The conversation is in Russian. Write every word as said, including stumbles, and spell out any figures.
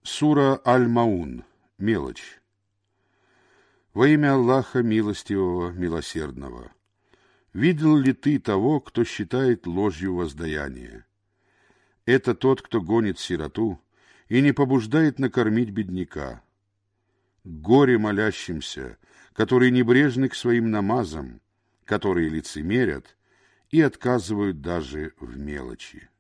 Сура Аль-Маун. Мелочь. Во имя Аллаха Милостивого, Милосердного. Видел ли ты того, кто считает ложью воздаяние? Это тот, кто гонит сироту и не побуждает накормить бедняка. Горе молящимся, которые небрежны к своим намазам, которые лицемерят и отказывают даже в мелочи.